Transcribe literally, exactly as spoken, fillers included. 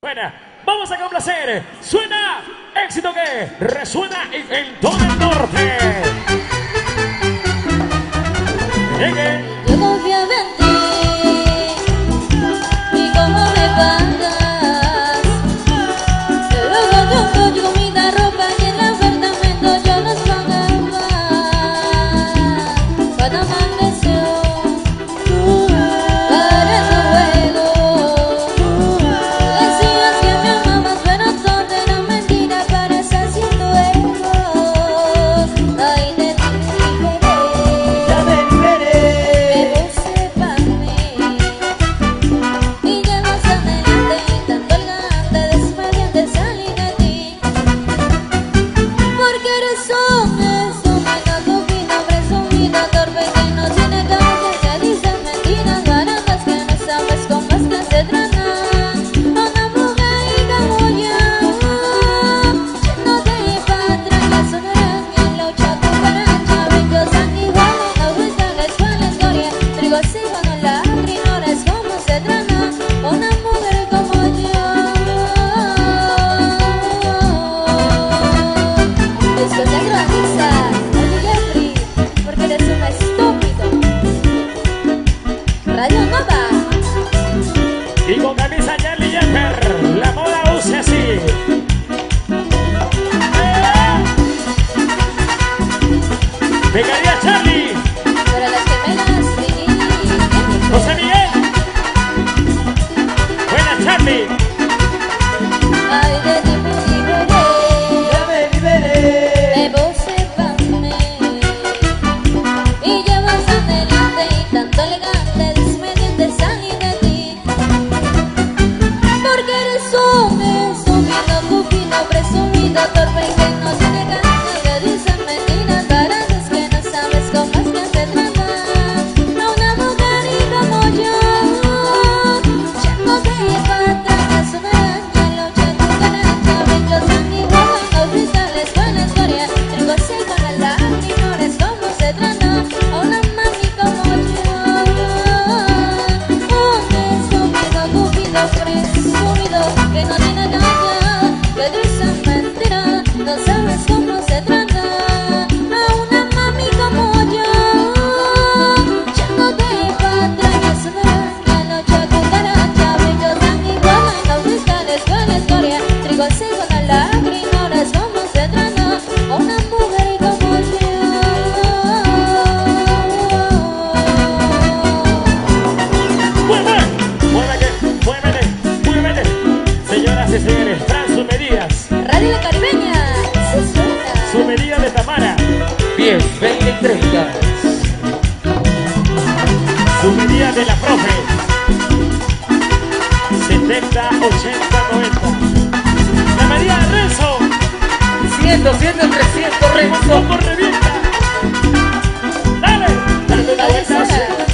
Bueno, vamos a complacer. Suena éxito que resuena en, en todo el norte. Llegue. Yo confiaba en ti y cómo me pagas. Luego yo con comida, ropa y el apartamento yo los pagaba. Cuando amaneció para tu juego, decías que me amabas, pero todo era mentira para saciar tu ego. Ay, te liberé, Ya me liberé. me puse pa' mí y ya más adelante tanto el gante desvaliente salí de ti, porque eres un estúpido, cupido, presumido, torpe que no tiene cabeza, que dices mentiras baratas que no sabes cómo es que se trata una mujer como yo, yéndote para atrás, la sonoraña, la lucha cucaracha, bellos sanguijuelos, no gusta la escuela, historia, trigo sigo, no la ignores cómo se trata una mujer como yo. Esto te agroniza, oye Jeffrey, porque eres un estúpido. Radio Nova. Y con camisa Jelly Jeffer, la moda luce así. ¡Eh! Pegaría Charlie, Para las gemelas, Lili y José Jennifer. Miguel. Buena Charlie. Ay, de ti me liberé, Ya me liberé. me puse pa' mí y ya más adelante y tanto elegante, desmediante salí de ti, porque eres un estúpido, cupido, presumido, torpe que no tiene carácter, que dicen mentiras baratas que no sabes cómo es que se trata a una mujer y como yo, yéndote para atrás, una araña, lucha cucaracha, bellos sanguijuelos, no cristales con la historia, trigo seco en la ignores cómo se trata a una mami como yo, un estúpido, cupido, presumido, que no tiene nada, que dicen mentira, no sabes cómo se trata a una mami como yo, yéndote para atrás, una araña, lucha cucaracha, bellos sanguijuelos, no cristales con la historia, trigo seco en la ignores cómo se trata a una mujer como yo. Mueve, muévete, muévete, muévete. Señoras y señores, tras sus medidas, Radio La Caribeña, se suena. su medida de Tamara, diez, veinte, treinta. su medida de la profe, setenta, ochenta, noventa. La medida de Renzo, cien, doscientos, trescientos, un Renzo. poco revienta. Dale, dale una Dale, vuelta. suena.